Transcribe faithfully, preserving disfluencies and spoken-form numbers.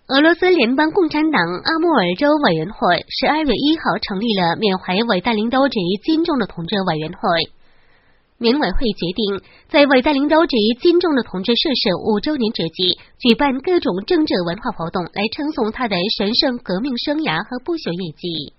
俄罗斯联邦共产党阿穆尔州委员会十二月一号成立了缅怀伟大领导者金正的同志委员会。缅委会决定在伟大领导者金正的同志逝世五周年之际，举办各种政治文化活动，来称颂他的神圣革命生涯和不朽业绩。